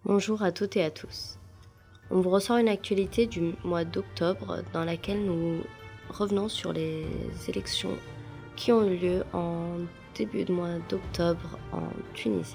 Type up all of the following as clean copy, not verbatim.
Bonjour à toutes et à tous. On vous ressort une actualité du mois d'octobre dans laquelle nous revenons sur les élections qui ont eu lieu en début de mois d'octobre en Tunisie.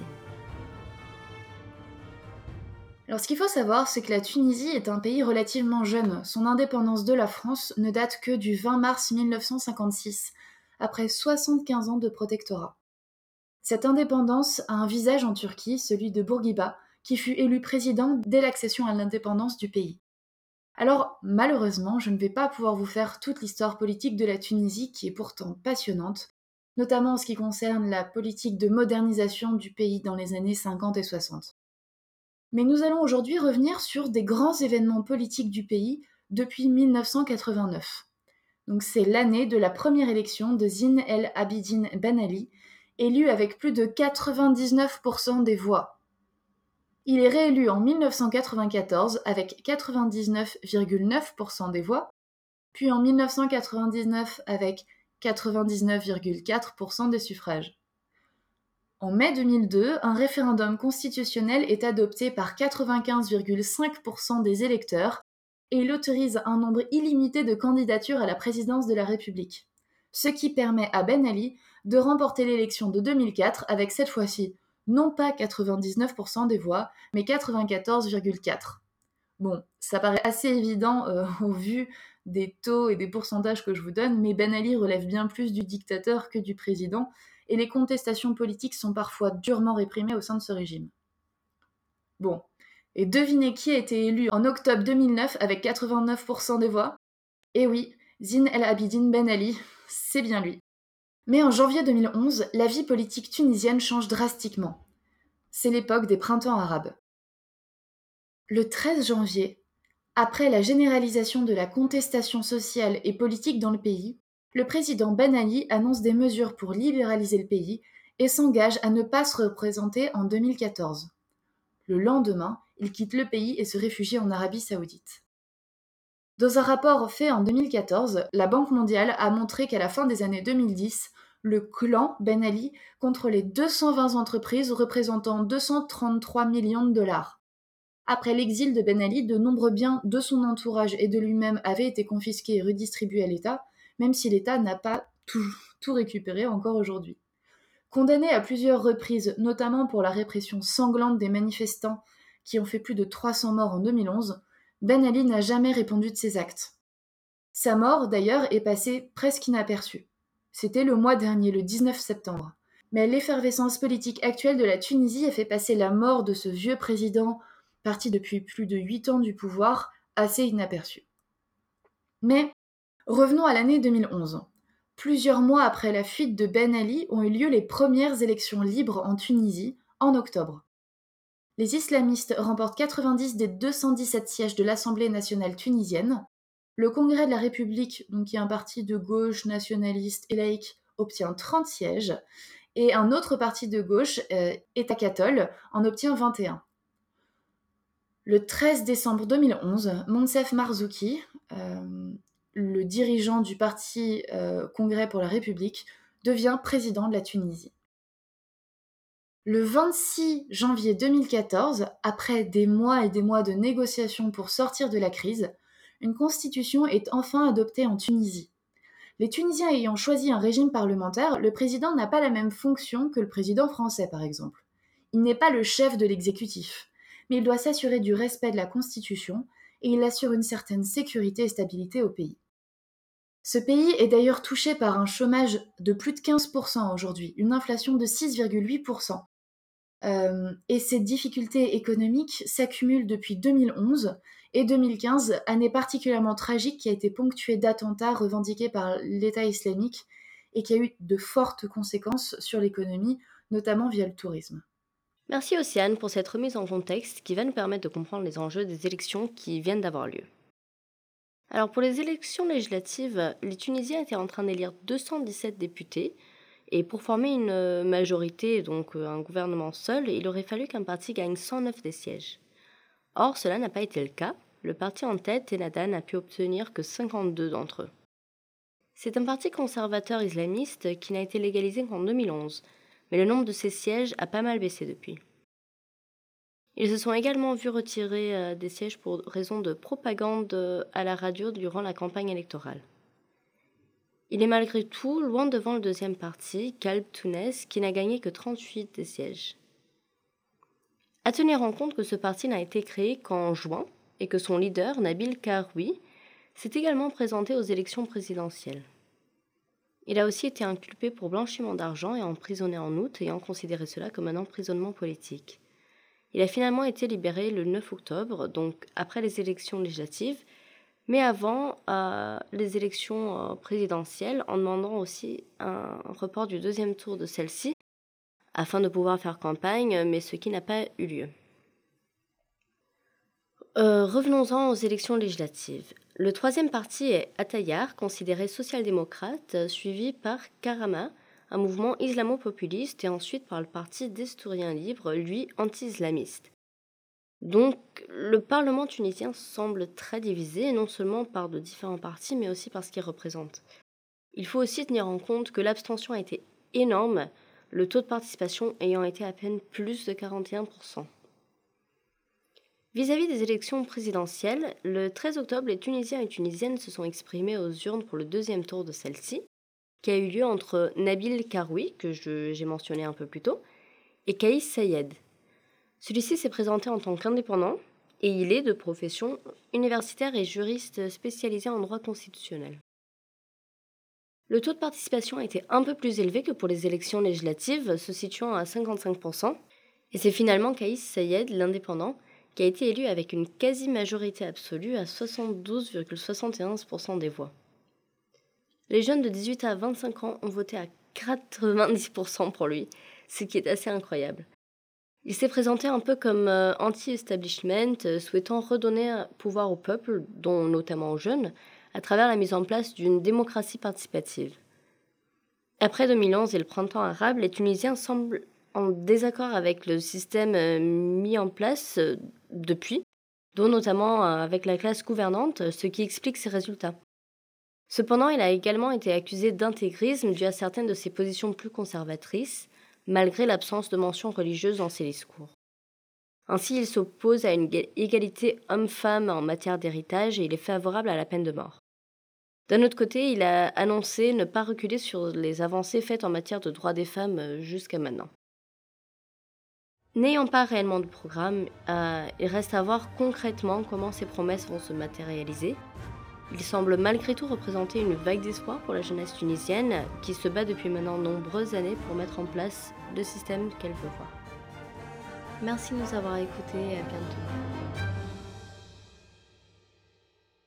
Alors ce qu'il faut savoir, c'est que la Tunisie est un pays relativement jeune. Son indépendance de la France ne date que du 20 mars 1956, après 75 ans de protectorat. Cette indépendance a un visage en Turquie, celui de Bourguiba, qui fut élu président dès l'accession à l'indépendance du pays. Alors, malheureusement, je ne vais pas pouvoir vous faire toute l'histoire politique de la Tunisie, qui est pourtant passionnante, notamment en ce qui concerne la politique de modernisation du pays dans les années 50 et 60. Mais nous allons aujourd'hui revenir sur des grands événements politiques du pays depuis 1989. Donc c'est l'année de la première élection de Zine El Abidine Ben Ali, élu avec plus de 99% des voix. Il est réélu en 1994 avec 99,9% des voix, puis en 1999 avec 99,4% des suffrages. En mai 2002, un référendum constitutionnel est adopté par 95,5% des électeurs et il autorise un nombre illimité de candidatures à la présidence de la République. Ce qui permet à Ben Ali de remporter l'élection de 2004 avec cette fois-ci non pas 99% des voix, mais 94,4%. Bon, ça paraît assez évident au vu des taux et des pourcentages que je vous donne, mais Ben Ali relève bien plus du dictateur que du président, et les contestations politiques sont parfois durement réprimées au sein de ce régime. Bon, et devinez qui a été élu en octobre 2009 avec 89% des voix? Eh oui, Zine El Abidine Ben Ali, c'est bien lui. Mais en janvier 2011, la vie politique tunisienne change drastiquement. C'est l'époque des printemps arabes. Le 13 janvier, après la généralisation de la contestation sociale et politique dans le pays, le président Ben Ali annonce des mesures pour libéraliser le pays et s'engage à ne pas se représenter en 2014. Le lendemain, il quitte le pays et se réfugie en Arabie Saoudite. Dans un rapport fait en 2014, la Banque mondiale a montré qu'à la fin des années 2010, le clan Ben Ali contrôlait 220 entreprises représentant 233 millions de dollars. Après l'exil de Ben Ali, de nombreux biens de son entourage et de lui-même avaient été confisqués et redistribués à l'État, même si l'État n'a pas tout récupéré encore aujourd'hui. Condamné à plusieurs reprises, notamment pour la répression sanglante des manifestants qui ont fait plus de 300 morts en 2011, Ben Ali n'a jamais répondu de ses actes. Sa mort, d'ailleurs, est passée presque inaperçue. C'était le mois dernier, le 19 septembre. Mais l'effervescence politique actuelle de la Tunisie a fait passer la mort de ce vieux président, parti depuis plus de 8 ans du pouvoir, assez inaperçue. Mais revenons à l'année 2011. Plusieurs mois après la fuite de Ben Ali ont eu lieu les premières élections libres en Tunisie, en octobre. Les islamistes remportent 90 des 217 sièges de l'Assemblée nationale tunisienne. Le Congrès de la République, donc qui est un parti de gauche nationaliste et laïque, obtient 30 sièges. Et un autre parti de gauche, État catholique, en obtient 21. Le 13 décembre 2011, Monsef Marzouki, le dirigeant du parti Congrès pour la République, devient président de la Tunisie. Le 26 janvier 2014, après des mois et des mois de négociations pour sortir de la crise, une constitution est enfin adoptée en Tunisie. Les Tunisiens ayant choisi un régime parlementaire, le président n'a pas la même fonction que le président français, par exemple. Il n'est pas le chef de l'exécutif, mais il doit s'assurer du respect de la Constitution et il assure une certaine sécurité et stabilité au pays. Ce pays est d'ailleurs touché par un chômage de plus de 15% aujourd'hui, une inflation de 6,8%. Et ces difficultés économiques s'accumulent depuis 2011 et 2015, année particulièrement tragique qui a été ponctuée d'attentats revendiqués par l'État islamique et qui a eu de fortes conséquences sur l'économie, notamment via le tourisme. Merci Océane pour cette remise en contexte qui va nous permettre de comprendre les enjeux des élections qui viennent d'avoir lieu. Alors pour les élections législatives, les Tunisiens étaient en train d'élire 217 députés et pour former une majorité, donc un gouvernement seul, il aurait fallu qu'un parti gagne 109 des sièges. Or, cela n'a pas été le cas. Le parti en tête, Ennahdha, n'a pu obtenir que 52 d'entre eux. C'est un parti conservateur islamiste qui n'a été légalisé qu'en 2011, mais le nombre de ses sièges a pas mal baissé depuis. Ils se sont également vus retirer des sièges pour raison de propagande à la radio durant la campagne électorale. Il est malgré tout loin devant le deuxième parti, Qalb Tounes, qui n'a gagné que 38 des sièges. À tenir en compte que ce parti n'a été créé qu'en juin et que son leader, Nabil Karoui, s'est également présenté aux élections présidentielles. Il a aussi été inculpé pour blanchiment d'argent et emprisonné en août, ayant considéré cela comme un emprisonnement politique. Il a finalement été libéré le 9 octobre, donc après les élections législatives, mais avant les élections présidentielles, en demandant aussi un report du deuxième tour de celle-ci, afin de pouvoir faire campagne, mais ce qui n'a pas eu lieu. Revenons-en aux élections législatives. Le troisième parti est Atayar, considéré social-démocrate, suivi par Karama, un mouvement islamo-populiste, et ensuite par le parti Destouriens Libres, lui anti-islamiste. Donc, le Parlement tunisien semble très divisé, non seulement par de différents partis, mais aussi par ce qu'il représente. Il faut aussi tenir en compte que l'abstention a été énorme, le taux de participation ayant été à peine plus de 41%. Vis-à-vis des élections présidentielles, le 13 octobre, les Tunisiens et Tunisiennes se sont exprimés aux urnes pour le deuxième tour de celle-ci, qui a eu lieu entre Nabil Karoui, que j'ai mentionné un peu plus tôt, et Kais Saied. Celui-ci s'est présenté en tant qu'indépendant, et il est de profession universitaire et juriste spécialisé en droit constitutionnel. Le taux de participation a été un peu plus élevé que pour les élections législatives, se situant à 55%, et c'est finalement Kais Saied, l'indépendant, qui a été élu avec une quasi-majorité absolue à 72,71% des voix. Les jeunes de 18 à 25 ans ont voté à 90% pour lui, ce qui est assez incroyable. Il s'est présenté un peu comme anti-establishment, souhaitant redonner un pouvoir au peuple, dont notamment aux jeunes, à travers la mise en place d'une démocratie participative. Après 2011 et le printemps arabe, les Tunisiens semblent en désaccord avec le système mis en place depuis, dont notamment avec la classe gouvernante, ce qui explique ces résultats. Cependant, il a également été accusé d'intégrisme dû à certaines de ses positions plus conservatrices, malgré l'absence de mention religieuse dans ses discours. Ainsi, il s'oppose à une égalité homme-femme en matière d'héritage et il est favorable à la peine de mort. D'un autre côté, il a annoncé ne pas reculer sur les avancées faites en matière de droits des femmes jusqu'à maintenant. N'ayant pas réellement de programme, il reste à voir concrètement comment ces promesses vont se matérialiser. Il semble malgré tout représenter une vague d'espoir pour la jeunesse tunisienne qui se bat depuis maintenant nombreuses années pour mettre en place le système qu'elle veut voir. Merci de nous avoir écoutés et à bientôt.